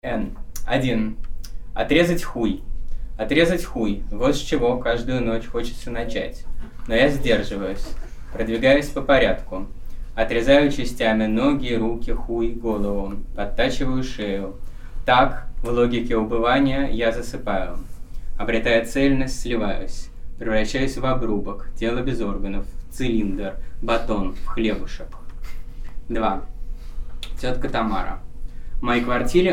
Н. 1. Отрезать хуй. Отрезать хуй. Вот с чего каждую ночь хочется начать. Но я сдерживаюсь. Продвигаюсь по порядку. Отрезаю частями ноги, руки, хуй, голову. Подтачиваю шею. Так, в логике убывания, я засыпаю. Обретая цельность, сливаюсь. Превращаюсь в обрубок, тело без органов, в цилиндр, батон, в хлебушек. 2. Тетка Тамара. В моей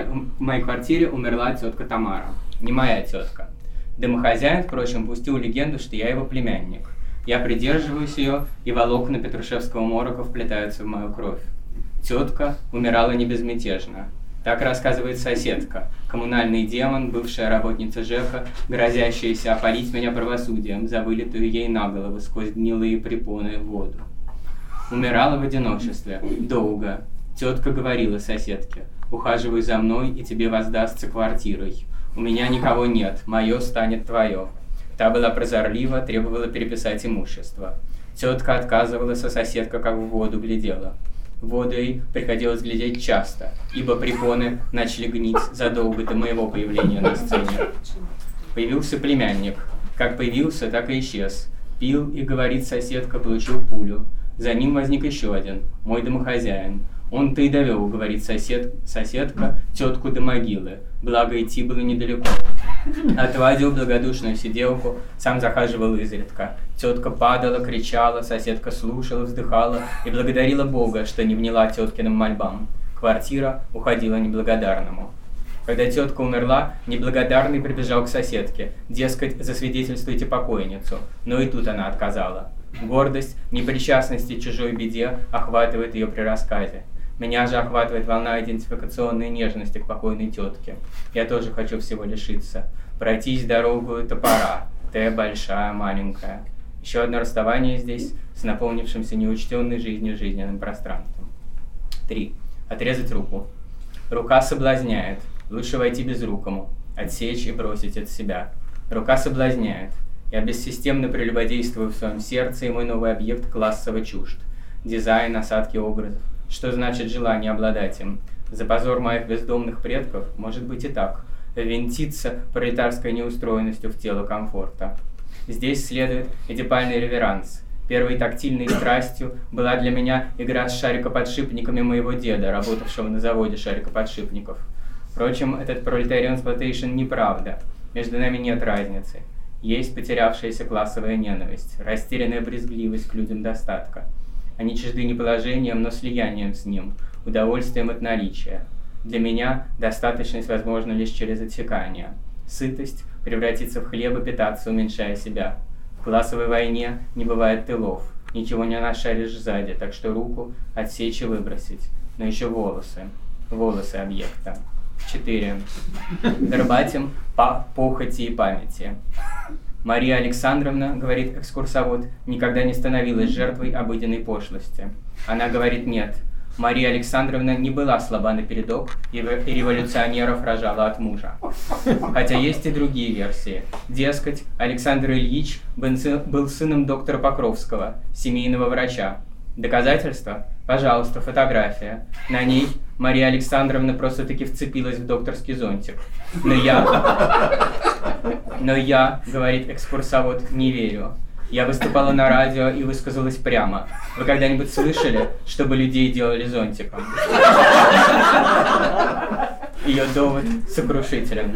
квартире умерла тетка Тамара. Не моя тетка. Домохозяин, впрочем, пустил легенду, что я его племянник. Я придерживаюсь ее, и волокна петрушевского морока вплетаются в мою кровь. Тетка умирала не безмятежно. Так рассказывает соседка, коммунальный демон, бывшая работница ЖЭКа, грозящаяся опалить меня правосудием за вылитую ей на голову сквозь гнилые препоны воду. Умирала в одиночестве. Долго. Тетка говорила соседке: «Ухаживай за мной, и тебе воздастся квартирой. У меня никого нет, мое станет твое». Та была прозорлива, требовала переписать имущество. Тетка отказывалась, а соседка как в воду глядела. Воду ей приходилось глядеть часто, ибо препоны начали гнить задолго до моего появления на сцене. Появился племянник. Как появился, так и исчез. Пил, и, говорит соседка, получил пулю. За ним возник еще один, мой домохозяин. Он-то и довел, говорит соседка, тетку до могилы, благо идти было недалеко. Отвадил благодушную сиделку, сам захаживал изредка. Тетка падала, кричала, соседка слушала, вздыхала и благодарила Бога, что не вняла теткиным мольбам. Квартира уходила неблагодарному. Когда тетка умерла, неблагодарный прибежал к соседке, дескать, засвидетельствуйте покойницу, но и тут она отказала. Гордость непричастности к чужой беде охватывает ее при рассказе. Меня же охватывает волна идентификационной нежности к покойной тетке. Я тоже хочу всего лишиться. Пройтись дорогу топора. Т большая, маленькая. Еще одно расставание здесь с наполнившимся неучтенной жизнью жизненным пространством. 3. Отрезать руку. Рука соблазняет. Лучше войти безрукому. Отсечь и бросить от себя. Рука соблазняет. Я бессистемно прелюбодействую в своем сердце, и мой новый объект классово чужд. Дизайн, осадки образов. Что значит желание обладать им? За позор моих бездомных предков, может быть и так, ввинтиться пролетарской неустроенностью в тело комфорта. Здесь следует эдипальный реверанс. Первой тактильной страстью была для меня игра с шарикоподшипниками моего деда, работавшего на заводе шарикоподшипников. Впрочем, этот пролетариан-сплотейшн неправда. Между нами нет разницы. Есть потерявшаяся классовая ненависть, растерянная брезгливость к людям достатка. Они чужды не положением, но слиянием с ним, удовольствием от наличия. Для меня достаточность возможна лишь через отсекание. Сытость превратится в хлеб и питаться, уменьшая себя. В классовой войне не бывает тылов, ничего не нашаришь сзади, так что руку отсечь и выбросить. Но еще волосы объекта. 4. Дорбатим по похоти и памяти. Мария Александровна, говорит экскурсовод, никогда не становилась жертвой обыденной пошлости. Она говорит нет. Мария Александровна не была слаба напередок и революционеров рожала от мужа. Хотя есть и другие версии. Дескать, Александр Ильич был сыном доктора Покровского, семейного врача. Доказательства? Пожалуйста, фотография. На ней Мария Александровна просто-таки вцепилась в докторский зонтик. Но я, говорит экскурсовод, не верю. Я выступала на радио и высказалась прямо. Вы когда-нибудь слышали, чтобы людей делали зонтиком? Ее довод сокрушителен.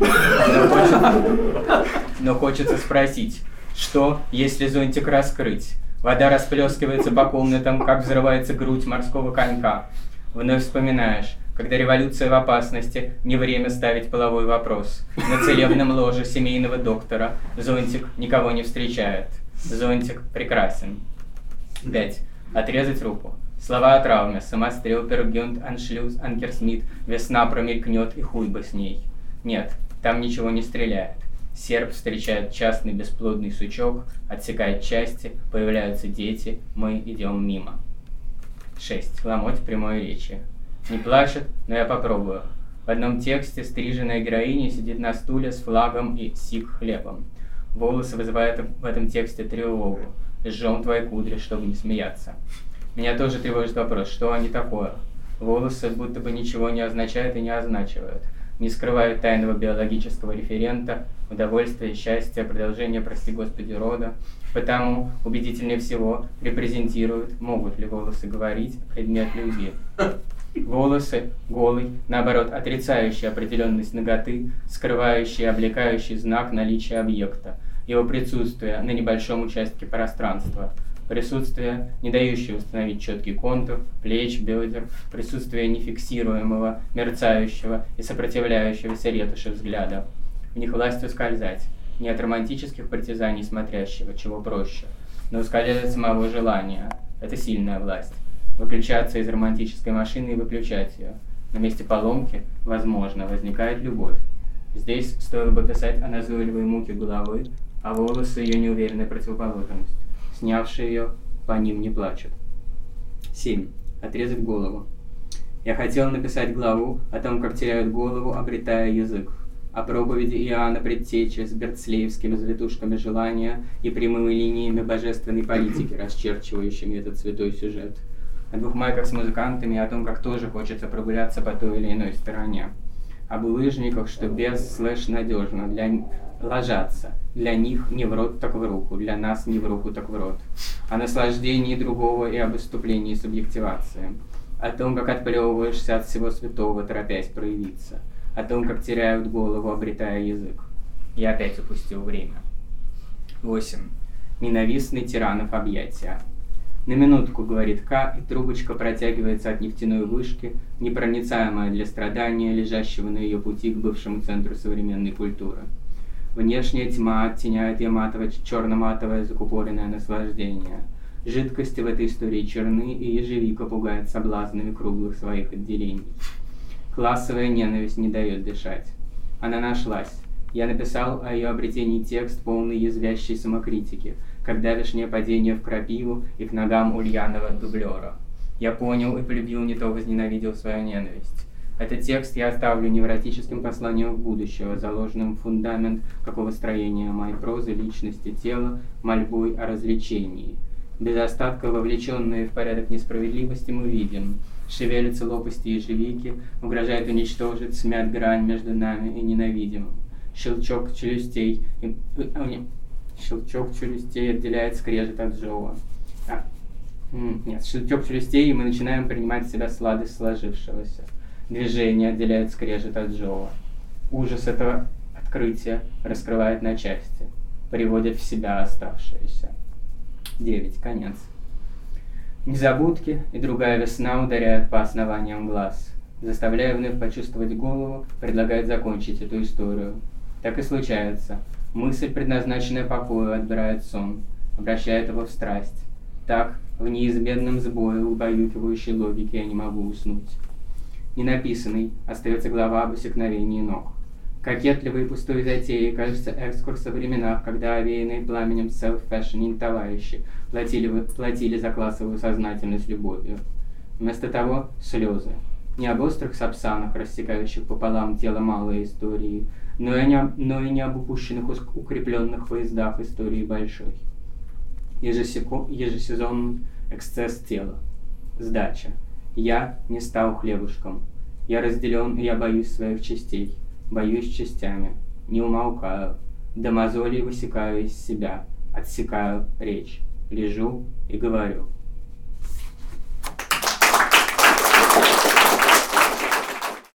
Но хочется спросить, что, если зонтик раскрыть? Вода расплескивается по комнатам, как взрывается грудь морского конька. Вновь вспоминаешь, когда революция в опасности, не время ставить половой вопрос. На целебном ложе семейного доктора зонтик никого не встречает. Зонтик прекрасен. 5. Отрезать руку. Слова о травме. Самострел, пергюнт, аншлюз, анкерсмит. Весна промелькнет и хуй бы с ней. Нет, там ничего не стреляет. Серп встречает частный бесплодный сучок, отсекает части, появляются дети, мы идем мимо. 6. Ломоть прямой речи. Не плачет, но я попробую. В одном тексте стриженная героиня сидит на стуле с флагом и сик-хлебом. Волосы вызывают в этом тексте тревогу. Сжём твои кудри, чтобы не смеяться. Меня тоже тревожит вопрос, что они такое? Волосы будто бы ничего не означают и не означивают. не скрывают тайного биологического референта, удовольствия, счастья, продолжения, прости Господи, рода, потому убедительнее всего репрезентируют, могут ли волосы говорить, предмет любви. Волосы, голый, наоборот, отрицающий определенность наготы, скрывающий и облекающий знак наличия объекта, его присутствие на небольшом участке пространства, присутствие, не дающее установить четкий контур, плеч, бедер, присутствие нефиксируемого, мерцающего и сопротивляющегося ретуши взгляда. В них власть ускользать, не от романтических притязаний смотрящего, чего проще, но ускользать от самого желания. Это сильная власть. Выключаться из романтической машины и выключать ее. На месте поломки, возможно, возникает любовь. Здесь стоило бы писать о назойливой муке головы, а волосы ее неуверенной противоположность. Снявшие ее, по ним не плачут. 7. Отрезать голову. Я хотел написать главу о том, как теряют голову, обретая язык. О проповеди Иоанна Предтечи с берцлеевскими завитушками желания и прямыми линиями божественной политики, расчерчивающими этот святой сюжет. О двух майках с музыкантами и о том, как тоже хочется прогуляться по той или иной стороне. Об улыжниках, что без/надежно ложатся. Для них не в рот, так в руку, для нас не в руку, так в рот. О наслаждении другого и об выступлении субъективации. О том, как отплевываешься от всего святого, торопясь проявиться. О том, как теряют голову, обретая язык. Я опять упустил время. 8. Ненавистный тиранов объятия. На минутку, говорит К, и трубочка протягивается от нефтяной вышки, непроницаемая для страдания, лежащего на ее пути к бывшему центру современной культуры. Внешняя тьма оттеняет черно-матовое закупоренное наслаждение. Жидкости в этой истории черны, и ежевика пугает соблазнами круглых своих отделений. Классовая ненависть не дает дышать. Она нашлась. Я написал о ее обретении текст, полный язвящей самокритики, как давешнее падение в крапиву и к ногам Ульянова дублера. Я понял и полюбил, не то возненавидел свою ненависть. Этот текст я оставлю невротическим посланием в будущего, заложенным в фундамент какого строения моей прозы, личности, тела, мольбой о развлечении. Без остатка вовлеченные в порядок несправедливости мы видим. Шевелятся лопасти ежевики, угрожает уничтожить, смят грань между нами и ненавидимым. Щелчок челюстей отделяет скрежет от зова. Щелчок челюстей, и мы начинаем принимать в себя сладость сложившегося. Движение отделяет скрежет от зова. Ужас этого открытия раскрывает на части, приводит в себя оставшееся. 9. Конец. Незабудки и другая весна ударяют по основаниям глаз, заставляя вновь почувствовать голову, предлагает закончить эту историю. Так и случается. Мысль, предназначенная покою, отбирает сон, обращает его в страсть. Так, в неизменном сбое убаюкивающей логики я не могу уснуть. Ненаписанный остается глава об усекновении ног. Кокетливой и пустой затеей кажется экскурс о временах, когда овеянные пламенем self-fashioning товарищи платили за классовую сознательность любовью. Вместо того слезы. Не об острых сапсанах, рассекающих пополам тело малой истории, но и не об упущенных укрепленных поездах истории большой. Ежесезонный эксцесс тела. Сдача. Я не стал хлебушком. Я разделен, и я боюсь своих частей. Боюсь частями. Не умолкаю. До мозолей высекаю из себя. Отсекаю речь. Лежу и говорю.